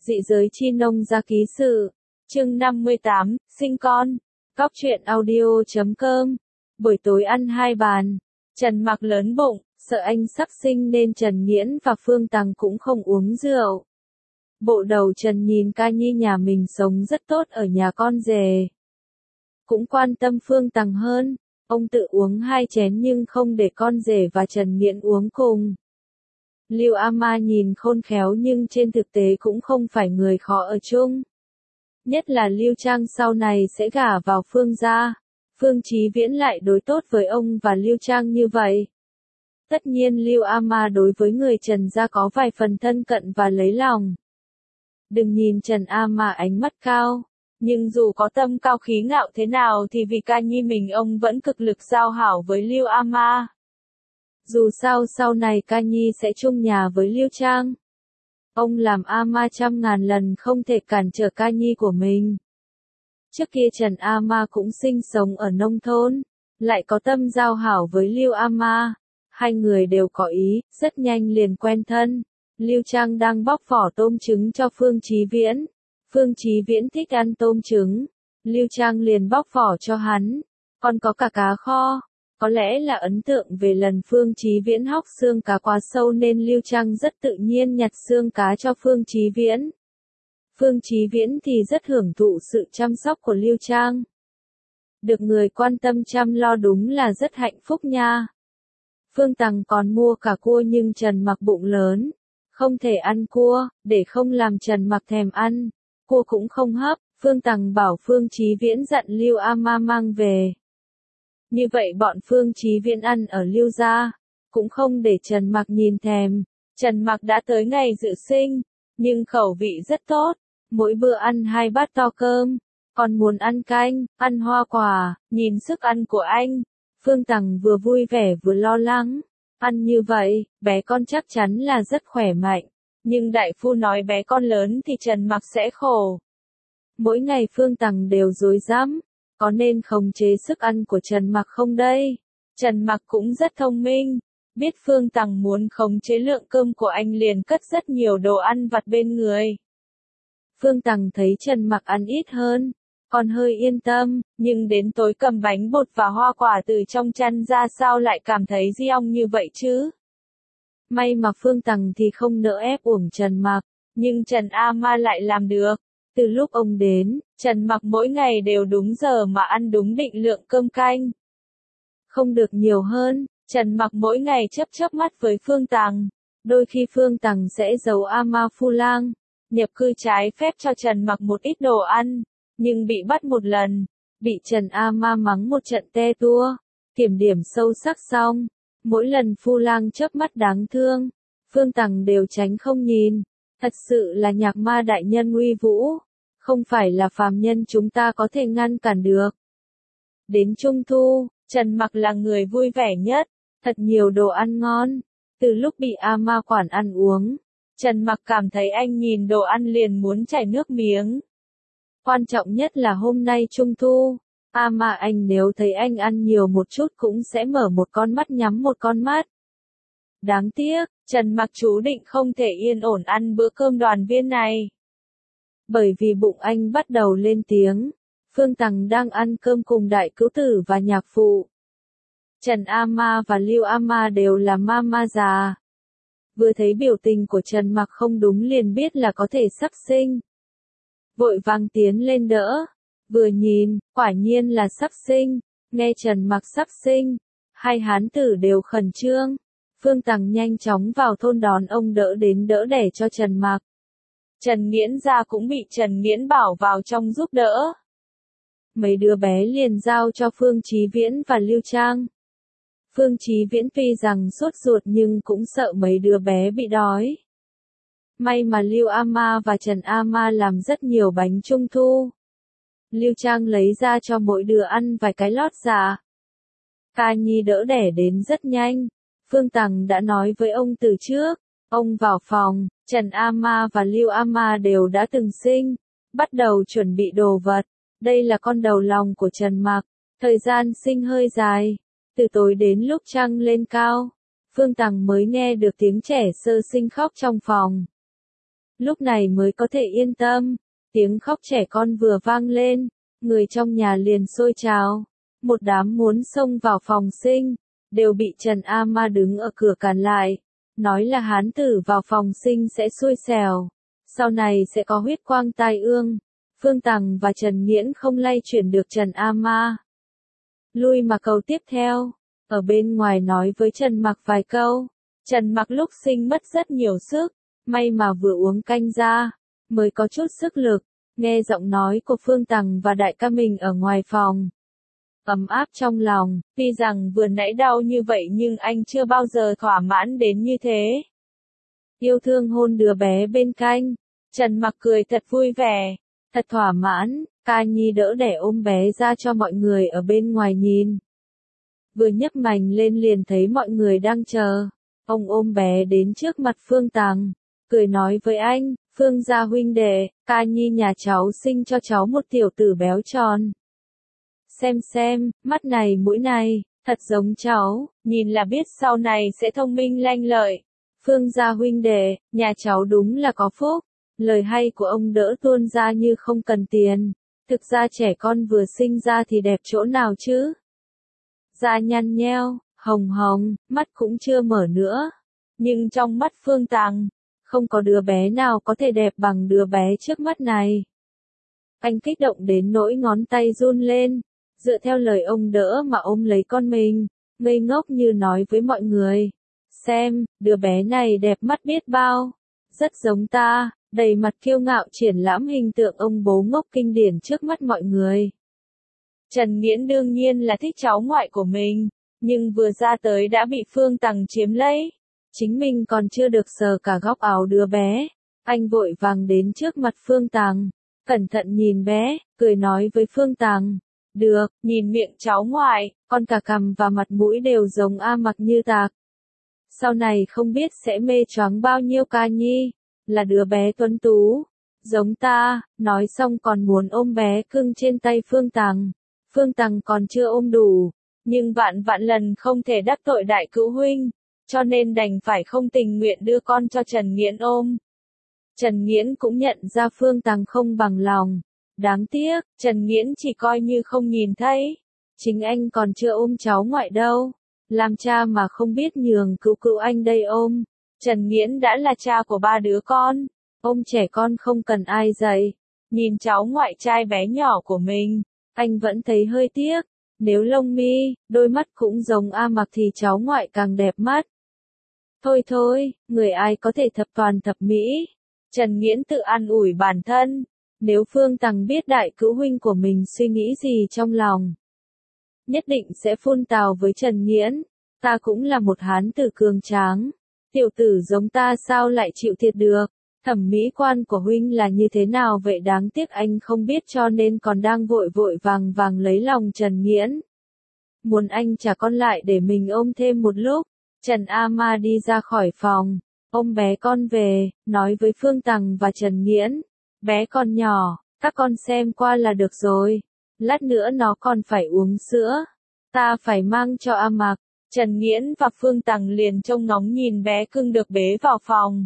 Dị giới chi nông gia ký sự. Chương 58, sinh con. Cóc truyện audio.com. Buổi tối ăn hai bàn. Trần Mặc lớn bụng, sợ anh sắp sinh nên Trần Nghiễn và Phương Tằng cũng không uống rượu. Bộ đầu Trần nhìn ca nhi nhà mình sống rất tốt ở nhà con rể. Cũng quan tâm Phương Tằng hơn, ông tự uống 2 chén nhưng không để con rể và Trần Nghiễn uống cùng. Lưu Ama nhìn khôn khéo nhưng trên thực tế cũng không phải người khó ở chung. Nhất là Lưu Trang sau này sẽ gả vào Phương gia. Phương Chí Viễn lại đối tốt với ông và Lưu Trang như vậy. Tất nhiên Lưu Ama đối với người Trần gia có vài phần thân cận và lấy lòng. Đừng nhìn Trần Ama ánh mắt cao, nhưng dù có tâm cao khí ngạo thế nào thì vì ca nhi mình ông vẫn cực lực giao hảo với Lưu Ama. Dù sao sau này ca nhi sẽ chung nhà với Lưu Trang. Ông làm Ama 100.000 lần không thể cản trở ca nhi của mình. Trước kia Trần Ama cũng sinh sống ở nông thôn, lại có tâm giao hảo với Lưu Ama. Hai người đều có ý, rất nhanh liền quen thân. Lưu Trang đang bóc vỏ tôm trứng cho Phương Chí Viễn. Phương Chí Viễn thích ăn tôm trứng. Lưu Trang liền bóc vỏ cho hắn. Còn có cả cá kho. Có lẽ là ấn tượng về lần Phương Chí Viễn hóc xương cá quá sâu nên Lưu Trang rất tự nhiên nhặt xương cá cho Phương Chí Viễn. Phương Chí Viễn thì rất hưởng thụ sự chăm sóc của Lưu Trang. Được người quan tâm chăm lo đúng là rất hạnh phúc nha. Phương Tằng còn mua cả cua nhưng Trần Mặc bụng lớn, không thể ăn cua, để không làm Trần Mặc thèm ăn. Cua cũng không hấp, Phương Tằng bảo Phương Chí Viễn dặn Lưu Ama mang về. Như vậy bọn Phương Chí Viễn ăn ở Lưu gia, cũng không để Trần Mặc nhìn thèm. Trần Mặc đã tới ngày dự sinh, nhưng khẩu vị rất tốt, mỗi bữa ăn 2 bát to cơm, còn muốn ăn canh, ăn hoa quả, nhìn sức ăn của anh. Phương Tằng vừa vui vẻ vừa lo lắng, ăn như vậy, bé con chắc chắn là rất khỏe mạnh, nhưng đại phu nói bé con lớn thì Trần Mặc sẽ khổ. Mỗi ngày Phương Tằng đều rối rắm, có nên khống chế sức ăn của Trần Mặc không đây? Trần Mặc cũng rất thông minh, biết Phương Tằng muốn khống chế lượng cơm của anh liền cất rất nhiều đồ ăn vặt bên người. Phương Tằng thấy Trần Mặc ăn ít hơn, còn hơi yên tâm, nhưng đến tối cầm bánh bột và hoa quả từ trong chăn ra sao lại cảm thấy giong như vậy chứ? May mà Phương Tằng thì không nỡ ép uổng Trần Mặc, nhưng Trần Ama lại làm được. Từ lúc ông đến, Trần Mặc mỗi ngày đều đúng giờ mà ăn đúng định lượng cơm canh. Không được nhiều hơn, Trần Mặc mỗi ngày chớp mắt với Phương Tằng. Đôi khi Phương Tằng sẽ giấu Ama Phu Lang, nhập cư trái phép cho Trần Mặc một ít đồ ăn, nhưng bị bắt một lần, bị Trần Ama mắng một trận te tua, kiểm điểm sâu sắc xong. Mỗi lần Phu Lang chớp mắt đáng thương, Phương Tằng đều tránh không nhìn. Thật sự là nhạc ma đại nhân uy vũ, không phải là phàm nhân chúng ta có thể ngăn cản được. Đến Trung Thu, Trần Mặc là người vui vẻ nhất, thật nhiều đồ ăn ngon. Từ lúc bị Ama quản ăn uống, Trần Mặc cảm thấy anh nhìn đồ ăn liền muốn chảy nước miếng. Quan trọng nhất là hôm nay Trung Thu, Ama anh nếu thấy anh ăn nhiều một chút cũng sẽ mở một con mắt nhắm một con mắt. Đáng tiếc, Trần Mặc chú định không thể yên ổn ăn bữa cơm đoàn viên này. Bởi vì bụng anh bắt đầu lên tiếng, Phương Tằng đang ăn cơm cùng đại cứu tử và nhạc phụ. Trần Ama và Lưu Ama đều là mama già. Vừa thấy biểu tình của Trần Mặc không đúng liền biết là có thể sắp sinh. Vội vàng tiến lên đỡ, vừa nhìn, quả nhiên là sắp sinh. Nghe Trần Mặc sắp sinh, hai hán tử đều khẩn trương. Phương Tằng nhanh chóng vào thôn đón ông đỡ đến đỡ đẻ cho Trần Mặc. Trần Nghiễn gia cũng bị Trần Nghiễn bảo vào trong giúp đỡ. Mấy đứa bé liền giao cho Phương Chí Viễn và Lưu Trang. Phương Chí Viễn tuy rằng sốt ruột nhưng cũng sợ mấy đứa bé bị đói. May mà Lưu Ama và Trần Ama làm rất nhiều bánh trung thu. Lưu Trang lấy ra cho mỗi đứa ăn vài cái lót dạ. Ca nhi đỡ đẻ đến rất nhanh. Phương Tằng đã nói với ông từ trước. Ông vào phòng, Trần Ama và Lưu Ama đều đã từng sinh, bắt đầu chuẩn bị đồ vật. Đây là con đầu lòng của Trần Mặc, thời gian sinh hơi dài, từ tối đến lúc trăng lên cao, Phương Tằng mới nghe được tiếng trẻ sơ sinh khóc trong phòng. lúc này mới có thể yên tâm. Tiếng khóc trẻ con vừa vang lên, người trong nhà liền xôi trào. Một đám muốn xông vào phòng sinh, đều bị Trần A Ma đứng ở cửa cản lại. Nói là hán tử vào phòng sinh sẽ xui xẻo, sau này sẽ có huyết quang tai ương. Phương Tằng và Trần Nghiễn không lay chuyển được Trần A Ma. Lui mà câu tiếp theo, ở bên ngoài nói với Trần Mặc vài câu. Trần Mặc lúc sinh mất rất nhiều sức, may mà vừa uống canh ra, mới có chút sức lực. Nghe giọng nói của Phương Tằng và đại ca mình ở ngoài phòng, ấm áp trong lòng. Tuy rằng vừa nãy đau như vậy nhưng anh chưa bao giờ thỏa mãn đến như thế. Yêu thương hôn đứa bé bên cạnh, Trần Mặc cười thật vui vẻ, thật thỏa mãn. Ca Nhi đỡ đẻ ôm bé ra cho mọi người ở bên ngoài nhìn. Vừa nhấc mành lên liền thấy mọi người đang chờ. Ông ôm bé đến trước mặt Phương Tằng, cười nói với anh, Phương gia huynh đệ, Ca Nhi nhà cháu sinh cho cháu một tiểu tử béo tròn. Xem, mắt này mũi này, thật giống cháu, nhìn là biết sau này sẽ thông minh lanh lợi. Phương gia huynh đệ, nhà cháu đúng là có phúc. Lời hay của ông đỡ tuôn ra như không cần tiền. Thực ra trẻ con vừa sinh ra thì đẹp chỗ nào chứ? Da nhăn nheo, hồng hồng, mắt cũng chưa mở nữa. Nhưng trong mắt Phương Tằng, không có đứa bé nào có thể đẹp bằng đứa bé trước mắt này. Anh kích động đến nỗi ngón tay run lên, dựa theo lời ông đỡ mà ôm lấy con mình, ngây ngốc như nói với mọi người. Xem, đứa bé này đẹp mắt biết bao, rất giống ta, đầy mặt kiêu ngạo triển lãm hình tượng ông bố ngốc kinh điển trước mắt mọi người. Trần Nghiễn đương nhiên là thích cháu ngoại của mình, nhưng vừa ra tới đã bị Phương Tằng chiếm lấy. Chính mình còn chưa được sờ cả góc áo đứa bé. Anh vội vàng đến trước mặt Phương Tằng, cẩn thận nhìn bé, cười nói với Phương Tằng. Được, nhìn miệng cháu ngoại, con cả cằm và mặt mũi đều giống A Mặc như tạc. Sau này không biết sẽ mê choáng bao nhiêu Ca Nhi, là đứa bé tuấn tú, giống ta, nói xong còn muốn ôm bé cưng trên tay Phương Tằng. Phương Tằng còn chưa ôm đủ, nhưng vạn vạn lần không thể đắc tội đại cữu huynh, cho nên đành phải không tình nguyện đưa con cho Trần Nghiễn ôm. Trần Nghiễn cũng nhận ra Phương Tằng không bằng lòng. Đáng tiếc, Trần Nghiễn chỉ coi như không nhìn thấy. Chính anh còn chưa ôm cháu ngoại đâu. Làm cha mà không biết nhường cữu cữu anh đây ôm. Trần Nghiễn đã là cha của 3 đứa con. Ôm trẻ con không cần ai dạy. Nhìn cháu ngoại trai bé nhỏ của mình, anh vẫn thấy hơi tiếc. Nếu lông mi, đôi mắt cũng giống A Mặc thì cháu ngoại càng đẹp mắt. Thôi, người ai có thể thập toàn thập mỹ. Trần Nghiễn tự an ủi bản thân. Nếu Phương Tằng biết đại cữu huynh của mình suy nghĩ gì trong lòng, nhất định sẽ phun tào với Trần Nghiễn. Ta cũng là một hán tử cường tráng. Tiểu tử giống ta sao lại chịu thiệt được. Thẩm mỹ quan của huynh là như thế nào vậy, đáng tiếc anh không biết cho nên còn đang vội vàng lấy lòng Trần Nghiễn. Muốn anh trả con lại để mình ôm thêm một lúc. Trần A Ma đi ra khỏi phòng, ôm bé con về, nói với Phương Tằng và Trần Nghiễn. Bé còn nhỏ, các con xem qua là được rồi. Lát nữa nó còn phải uống sữa. Ta phải mang cho A Mặc. Trần Nghiễn và Phương Tằng liền trông ngóng nhìn bé cưng được bế vào phòng.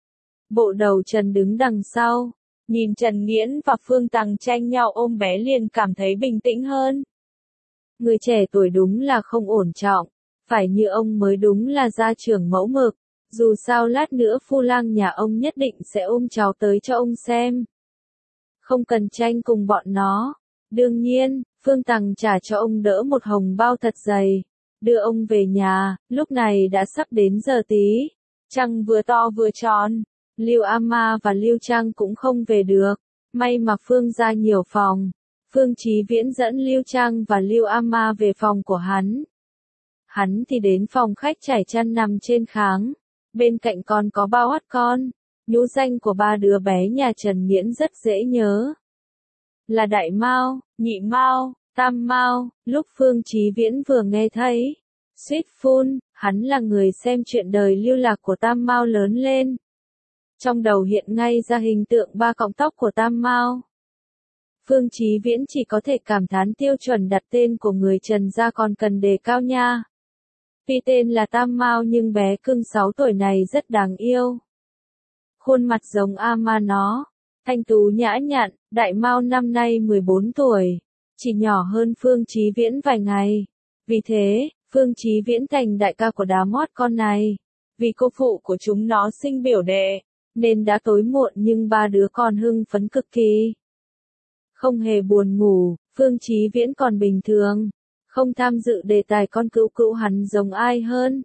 Bộ đầu Trần đứng đằng sau, nhìn Trần Nghiễn và Phương Tằng tranh nhau ôm bé liền cảm thấy bình tĩnh hơn. Người trẻ tuổi đúng là không ổn trọng, phải như ông mới đúng là gia trưởng mẫu mực. Dù sao lát nữa phu lang nhà ông nhất định sẽ ôm cháu tới cho ông xem. Không cần tranh cùng bọn nó. Đương nhiên, Phương Tằng trả cho ông đỡ một hồng bao thật dày, đưa ông về nhà. Lúc này đã sắp đến giờ tí, trăng vừa to vừa tròn. Lưu A Ma và Lưu Trang cũng không về được. May mà Phương gia nhiều phòng. Phương Chí Viễn dẫn Lưu Trang và Lưu A Ma về phòng của hắn. Hắn thì đến phòng khách trải chăn nằm trên kháng. Bên cạnh còn có bao hắt con. Nhũ danh của 3 đứa bé nhà Trần Nghiễn rất dễ nhớ. Là Đại Mao, Nhị Mao, Tam Mao. Lúc Phương Chí Viễn vừa nghe thấy, suýt phun, hắn là người xem chuyện đời lưu lạc của Tam Mao lớn lên. Trong đầu hiện ngay ra hình tượng 3 cọng tóc của Tam Mao. Phương Chí Viễn chỉ có thể cảm thán tiêu chuẩn đặt tên của người Trần gia còn cần đề cao nha. Tuy tên là Tam Mao nhưng bé cưng 6 tuổi này rất đáng yêu. khuôn mặt giống ama nó, thanh tú nhã nhặn, Đại Mao năm nay 14 tuổi, chỉ nhỏ hơn Phương Chí Viễn vài ngày. Vì thế, Phương Chí Viễn thành đại ca của đám mót con này. Vì cô phụ của chúng nó sinh biểu đệ, nên đã tối muộn nhưng ba đứa con hưng phấn cực kỳ. Không hề buồn ngủ, Phương Chí Viễn còn bình thường, không tham dự đề tài con cữu cữu hắn giống ai hơn.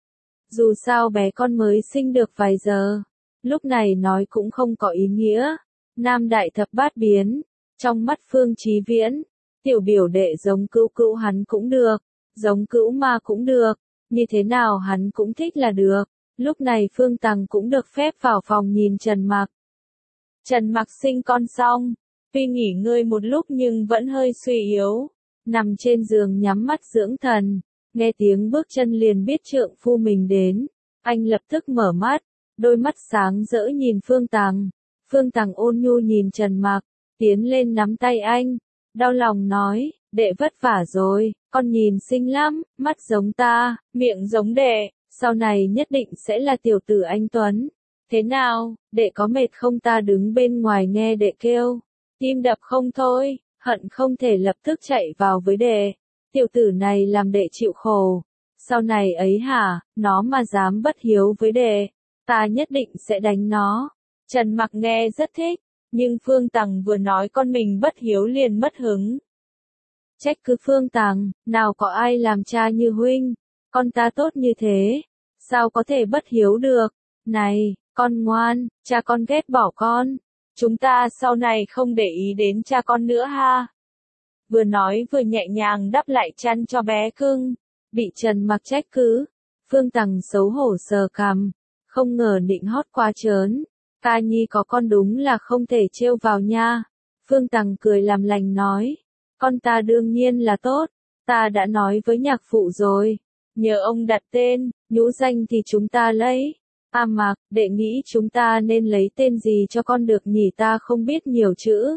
Dù sao bé con mới sinh được vài giờ, lúc này nói cũng không có ý nghĩa. Nam đại thập bát biến, trong mắt Phương Chí Viễn, tiểu biểu đệ giống cữu cữu hắn cũng được, giống cữu ma cũng được, như thế nào hắn cũng thích là được. Lúc này Phương Tằng cũng được phép vào phòng nhìn Trần Mặc. Trần Mặc sinh con xong, tuy nghỉ ngơi một lúc nhưng vẫn hơi suy yếu, nằm trên giường nhắm mắt dưỡng thần, nghe tiếng bước chân liền biết trượng phu mình đến. Anh lập tức mở mắt, đôi mắt sáng rỡ nhìn Phương Tằng. Phương Tằng ôn nhu nhìn Trần Mặc, tiến lên nắm tay anh, đau lòng nói, đệ vất vả rồi, con nhìn xinh lắm, mắt giống ta, miệng giống đệ, sau này nhất định sẽ là tiểu tử anh Tuấn. Thế nào, đệ có mệt không, ta đứng bên ngoài nghe đệ kêu, tim đập không thôi, hận không thể lập tức chạy vào với đệ. Tiểu tử này làm đệ chịu khổ, sau này ấy hả, nó mà dám bất hiếu với đệ, ta nhất định sẽ đánh nó. Trần Mặc nghe rất thích, nhưng Phương Tằng vừa nói con mình bất hiếu liền mất hứng. Trách cứ Phương Tằng, nào có ai làm cha như huynh, con ta tốt như thế, sao có thể bất hiếu được. Này, con ngoan, cha con ghét bỏ con, chúng ta sau này không để ý đến cha con nữa ha. Vừa nói vừa nhẹ nhàng đắp lại chăn cho bé cưng, bị Trần Mặc trách cứ. Phương Tằng xấu hổ sờ cằm, không ngờ nịnh hót quá trớn. Ta nhi có con đúng là không thể trêu vào nha. Phương Tằng cười làm lành nói, con ta đương nhiên là tốt, ta đã nói với nhạc phụ rồi, nhờ ông đặt tên, nhũ danh thì chúng ta lấy. Mặc, đệ nghĩ chúng ta nên lấy tên gì cho con được nhỉ, ta không biết nhiều chữ.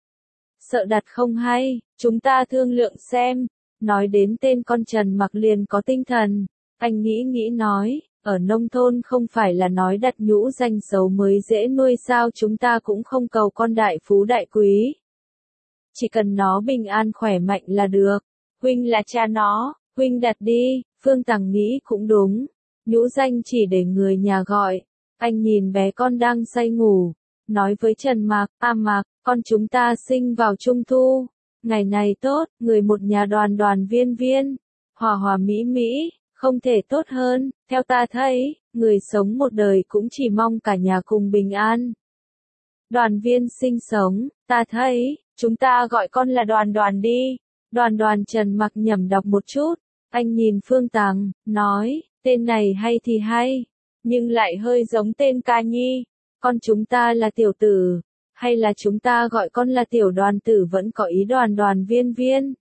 Sợ đặt không hay, chúng ta thương lượng xem. Nói đến tên con Trần Mặc liền có tinh thần, anh nghĩ nói, ở nông thôn không phải là nói đặt nhũ danh xấu mới dễ nuôi sao, chúng ta cũng không cầu con đại phú đại quý. Chỉ cần nó bình an khỏe mạnh là được, huynh là cha nó, huynh đặt đi. Phương Tằng nghĩ cũng đúng, nhũ danh chỉ để người nhà gọi. Anh nhìn bé con đang say ngủ, nói với Trần Mặc, Mặc, con chúng ta sinh vào Trung Thu, ngày này tốt, người một nhà đoàn đoàn viên viên, hòa hòa mỹ mỹ, không thể tốt hơn. Theo ta thấy, người sống một đời cũng chỉ mong cả nhà cùng bình an. Đoàn viên sinh sống, ta thấy, chúng ta gọi con là Đoàn Đoàn đi. Đoàn Đoàn. Trần Mặc nhẩm đọc một chút, anh nhìn Phương Tằng, nói, tên này hay thì hay, nhưng lại hơi giống tên ca nhi. Con chúng ta là tiểu tử, hay là chúng ta gọi con là tiểu đoàn tử, vẫn có ý đoàn đoàn viên viên.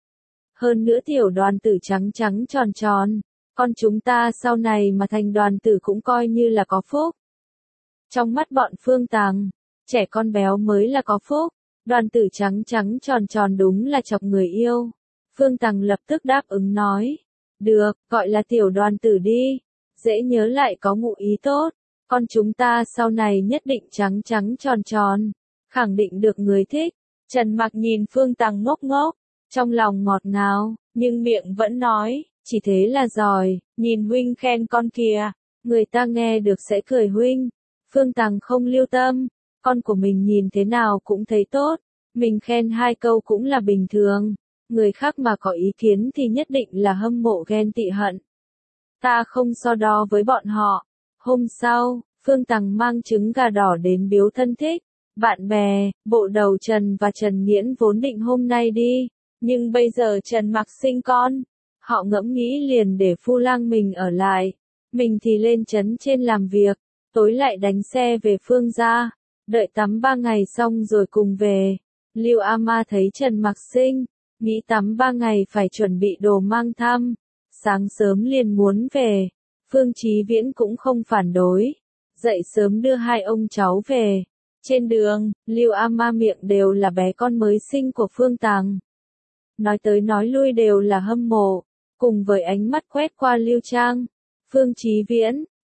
Hơn nữa tiểu đoàn tử trắng trắng tròn tròn, con chúng ta sau này mà thành đoàn tử cũng coi như là có phúc. Trong mắt bọn Phương Tằng, trẻ con béo mới là có phúc, đoàn tử trắng trắng tròn tròn đúng là chọc người yêu. Phương Tằng lập tức đáp ứng nói, được, gọi là tiểu đoàn tử đi, dễ nhớ lại có ngụ ý tốt. Con chúng ta sau này nhất định trắng trắng tròn tròn, khẳng định được người thích. Trần Mặc nhìn Phương Tằng ngốc ngốc, trong lòng ngọt ngào, nhưng miệng vẫn nói, chỉ thế là giỏi, nhìn huynh khen con kìa, người ta nghe được sẽ cười huynh. Phương Tằng không lưu tâm, con của mình nhìn thế nào cũng thấy tốt, mình khen hai câu cũng là bình thường, người khác mà có ý kiến thì nhất định là hâm mộ ghen tị hận. Ta không so đo với bọn họ. Hôm sau, Phương Tằng mang trứng gà đỏ đến biếu thân thích, bạn bè. Bộ đầu Trần và Trần Nghiễn vốn định hôm nay đi, nhưng bây giờ Trần Mặc sinh con, họ ngẫm nghĩ liền để phu lang mình ở lại, mình thì lên trấn trên làm việc, tối lại đánh xe về Phương gia, đợi tắm 3 ngày xong rồi cùng về. Lưu Ama thấy Trần Mặc sinh, nghĩ tắm 3 ngày phải chuẩn bị đồ mang thăm, sáng sớm liền muốn về. Phương Chí Viễn cũng không phản đối, dậy sớm đưa hai ông cháu về. Trên đường, Lưu Ama miệng đều là bé con mới sinh của Phương Tằng. Nói tới nói lui đều là hâm mộ, cùng với ánh mắt quét qua Lưu Trang. Phương Chí Viễn,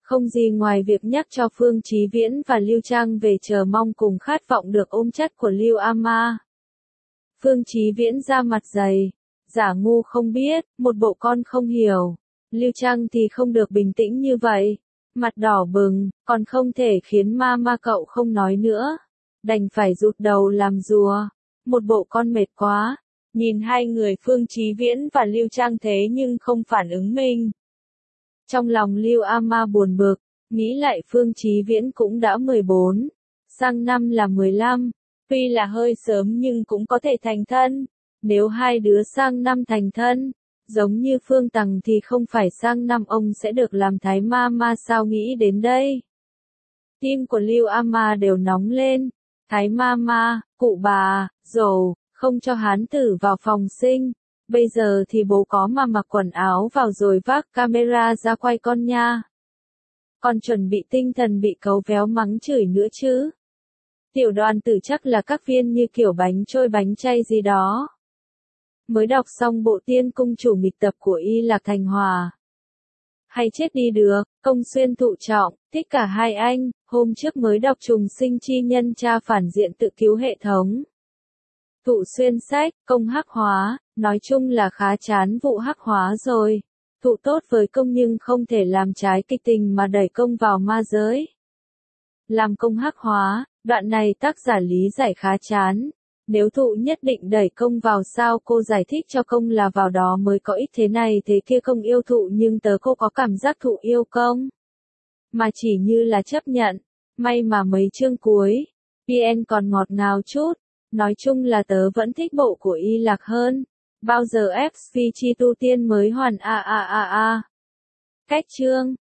không gì ngoài việc nhắc cho Phương Chí Viễn và Lưu Trang về chờ mong cùng khát vọng được ôm chắt của Lưu Ama. Phương Chí Viễn ra mặt dày, giả ngu không biết, một bộ con không hiểu. Lưu Trang thì không được bình tĩnh như vậy, mặt đỏ bừng, còn không thể khiến ma cậu không nói nữa. Đành phải rụt đầu làm rùa, một bộ con mệt quá. Nhìn hai người Phương Chí Viễn và Lưu Trang thế nhưng không phản ứng mình. Trong lòng Lưu Ama buồn bực, nghĩ lại Phương Chí Viễn cũng đã 14, sang năm là 15, tuy là hơi sớm nhưng cũng có thể thành thân. Nếu hai đứa sang năm thành thân, giống như Phương Tằng thì không phải sang năm ông sẽ được làm thái ma sao nghĩ đến đây. Tim của Lưu Ama đều nóng lên, thái ma, cụ bà, dồ, không cho hán tử vào phòng sinh. Bây giờ thì bố có mà mặc quần áo vào rồi vác camera ra quay con nha. Còn chuẩn bị tinh thần bị cấu véo mắng chửi nữa chứ. Tiểu Đoàn Tử chắc là các viên như kiểu bánh trôi bánh chay gì đó. Mới đọc xong bộ Tiên Cung Chủ nghịch tập của Y Lạc Thành Hòa. Hay chết đi được, Công Xuyên thụ trọng, thích cả hai anh, hôm trước mới đọc Trùng Sinh Chi Nhân tra phản diện tự cứu hệ thống. Thụ Xuyên sách, Công hắc hóa, nói chung là khá chán vụ hắc hóa rồi. Thụ tốt với Công nhưng không thể làm trái kịch tình mà đẩy Công vào ma giới. Làm Công hắc hóa, đoạn này tác giả lý giải khá chán. Nếu Thụ nhất định đẩy Công vào sao cô giải thích cho Công là vào đó mới có ích thế này thế kia Công yêu Thụ nhưng tớ cô có cảm giác Thụ yêu Công. Mà chỉ như là chấp nhận. May mà mấy chương cuối, PN còn ngọt ngào chút. Nói chung là tớ vẫn thích bộ của Y Lạc hơn. Bao giờ FV Chi tu tiên mới hoàn a. Cách chương